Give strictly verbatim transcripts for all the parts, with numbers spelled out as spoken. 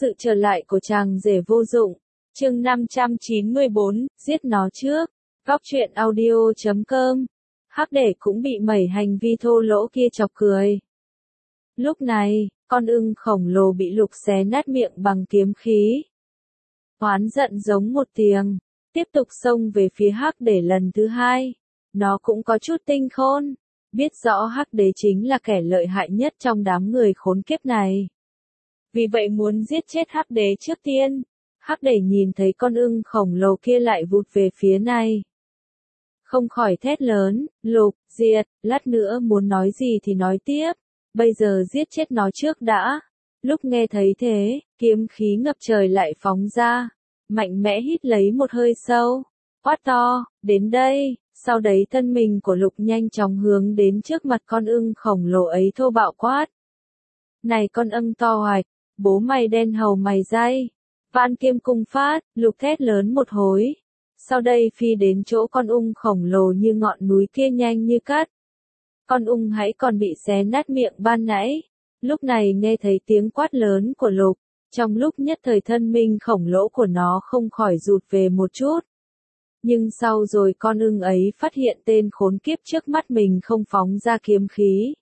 Sự trở lại của chàng rể vô dụng. Chương năm trăm chín mươi bốn, giết nó trước. Góc truyện audio chấm com. Hắc Để cũng bị mẩy hành vi thô lỗ kia chọc cười. Lúc này, con ưng khổng lồ bị Lục xé nát miệng bằng kiếm khí. Oán giận giống một tiếng, tiếp tục xông về phía Hắc Để lần thứ hai. Nó cũng có chút tinh khôn, biết rõ Hắc Đế chính là kẻ lợi hại nhất trong đám người khốn kiếp này. Vì vậy muốn giết chết Hắc Đế trước tiên. Hắc Để nhìn thấy con ưng khổng lồ kia lại vụt về phía này. Không khỏi thét lớn, Lục, diệt, lát nữa muốn nói gì thì nói tiếp. Bây giờ giết chết nó trước đã. Lúc nghe thấy thế, kiếm khí ngập trời lại phóng ra. Mạnh mẽ hít lấy một hơi sâu. Quát to, đến đây. Sau đấy thân mình của Lục nhanh chóng hướng đến trước mặt con ưng khổng lồ ấy thô bạo quát. Này con ưng to hoạch, bố mày đen hầu mày dây. Vạn kiếm cung phát, Lục thét lớn một hối. Sau đây phi đến chỗ con ung khổng lồ như ngọn núi kia nhanh như cắt. Con ung hãy còn bị xé nát miệng ban nãy. Lúc này nghe thấy tiếng quát lớn của Lục. Trong lúc nhất thời thân mình khổng lồ của nó không khỏi rụt về một chút. Nhưng sau rồi con ưng ấy phát hiện tên khốn kiếp trước mắt mình không phóng ra kiếm khí.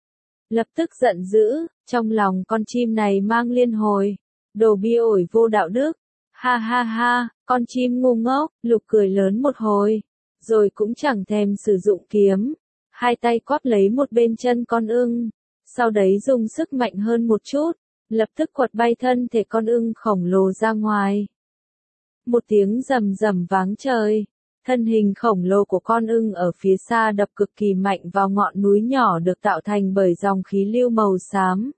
Lập tức giận dữ, trong lòng con chim này mang liên hồi. Đồ bi ổi vô đạo đức. Ha ha ha, con chim ngu ngốc, Lục cười lớn một hồi. Rồi cũng chẳng thèm sử dụng kiếm. Hai tay quắp lấy một bên chân con ưng. Sau đấy dùng sức mạnh hơn một chút. Lập tức quật bay thân thể con ưng khổng lồ ra ngoài. Một tiếng rầm rầm váng trời. Thân hình khổng lồ của con ưng ở phía xa đập cực kỳ mạnh vào ngọn núi nhỏ được tạo thành bởi dòng khí lưu màu xám.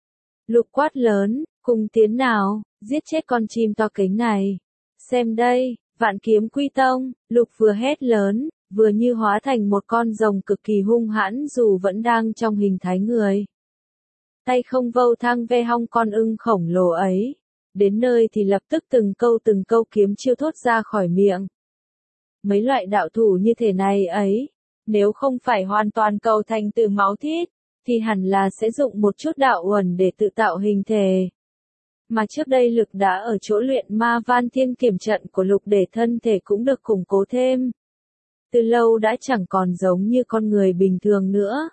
Lục quát lớn, cùng tiến nào, giết chết con chim to kính này. Xem đây, vạn kiếm quy tông, Lục vừa hét lớn, vừa như hóa thành một con rồng cực kỳ hung hãn dù vẫn đang trong hình thái người. Tay không vâu thang ve hong con ưng khổng lồ ấy. Đến nơi thì lập tức từng câu từng câu kiếm chiêu thốt ra khỏi miệng. Mấy loại đạo thủ như thế này ấy, nếu không phải hoàn toàn cầu thành từ máu thịt, thì hẳn là sẽ dụng một chút đạo uẩn để tự tạo hình thể. Mà trước đây Lực đã ở chỗ luyện ma van thiên kiểm trận của Lục để thân thể cũng được củng cố thêm. Từ lâu đã chẳng còn giống như con người bình thường nữa.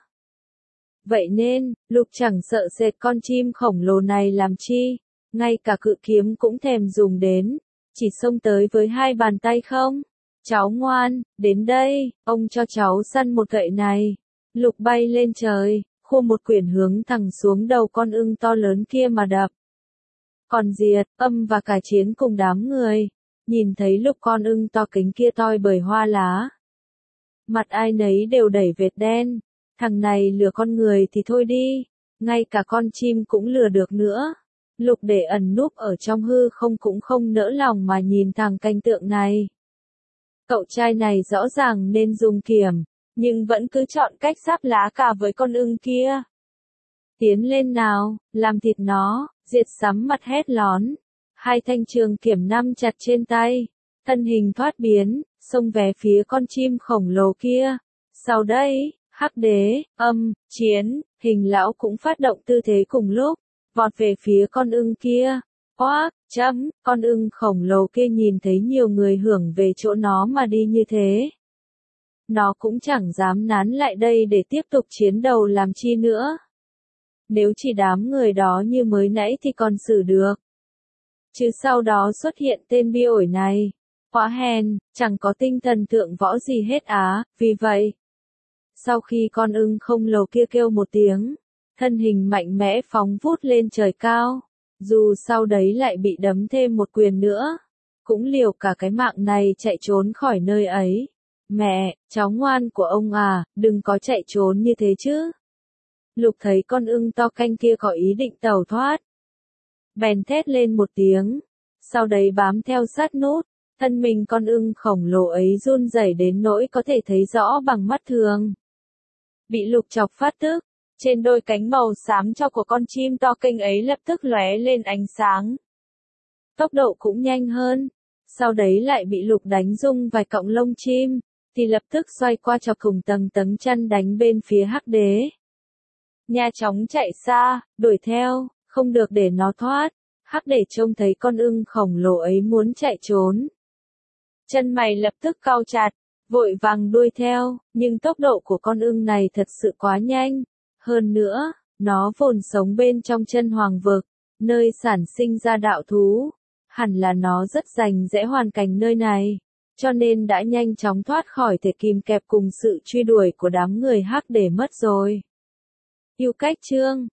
Vậy nên, Lục chẳng sợ sệt con chim khổng lồ này làm chi, ngay cả cự kiếm cũng thèm dùng đến, chỉ xông tới với hai bàn tay không. Cháu ngoan, đến đây, ông cho cháu săn một gậy này. Lục bay lên trời, khua một quyển hướng thẳng xuống đầu con ưng to lớn kia mà đập. Còn Diệt, Âm và cả Chiến cùng đám người, nhìn thấy Lục con ưng to kính kia toi bởi hoa lá. Mặt ai nấy đều đẩy vệt đen, thằng này lừa con người thì thôi đi, ngay cả con chim cũng lừa được nữa. Lục để ẩn núp ở trong hư không cũng không nỡ lòng mà nhìn thằng cảnh tượng này. Cậu trai này rõ ràng nên dùng kiếm, nhưng vẫn cứ chọn cách sáp lá cả với con ưng kia. Tiến lên nào, làm thịt nó, Diệt sắm mặt hét lón. Hai thanh trường kiếm nắm chặt trên tay, thân hình thoát biến, xông về phía con chim khổng lồ kia. Sau đây, Hắc Đế, Âm, Chiến, Hình lão cũng phát động tư thế cùng lúc, vọt về phía con ưng kia. Oác, chấm, con ưng khổng lồ kia nhìn thấy nhiều người hưởng về chỗ nó mà đi như thế. Nó cũng chẳng dám nán lại đây để tiếp tục chiến đấu làm chi nữa. Nếu chỉ đám người đó như mới nãy thì còn xử được. Chứ sau đó xuất hiện tên bi ổi này. Quá hèn, chẳng có tinh thần thượng võ gì hết á, vì vậy. Sau khi con ưng khổng lồ kia kêu một tiếng, thân hình mạnh mẽ phóng vút lên trời cao. Dù sau đấy lại bị đấm thêm một quyền nữa, cũng liều cả cái mạng này chạy trốn khỏi nơi ấy. Mẹ, cháu ngoan của ông à, đừng có chạy trốn như thế chứ. Lục thấy con ưng to canh kia có ý định tẩu thoát. Bèn thét lên một tiếng, sau đấy bám theo sát nút, thân mình con ưng khổng lồ ấy run rẩy đến nỗi có thể thấy rõ bằng mắt thường. Bị Lục chọc phát tức. Trên đôi cánh màu xám cho của con chim to kênh ấy lập tức lóe lên ánh sáng. Tốc độ cũng nhanh hơn. Sau đấy lại bị Lục đánh rung vài cọng lông chim, thì lập tức xoay qua chọc cùng tầng tầng chân đánh bên phía Hắc Đế. Nha chóng chạy xa, đuổi theo, không được để nó thoát. Hắc để trông thấy con ưng khổng lồ ấy muốn chạy trốn. Chân mày lập tức cau chặt, vội vàng đuôi theo, nhưng tốc độ của con ưng này thật sự quá nhanh. Hơn nữa, nó vốn sống bên trong chân hoàng vực, nơi sản sinh ra đạo thú. Hẳn là nó rất rành rẽ hoàn cảnh nơi này, cho nên đã nhanh chóng thoát khỏi thể kìm kẹp cùng sự truy đuổi của đám người Hắc để mất rồi. Yêu cách chương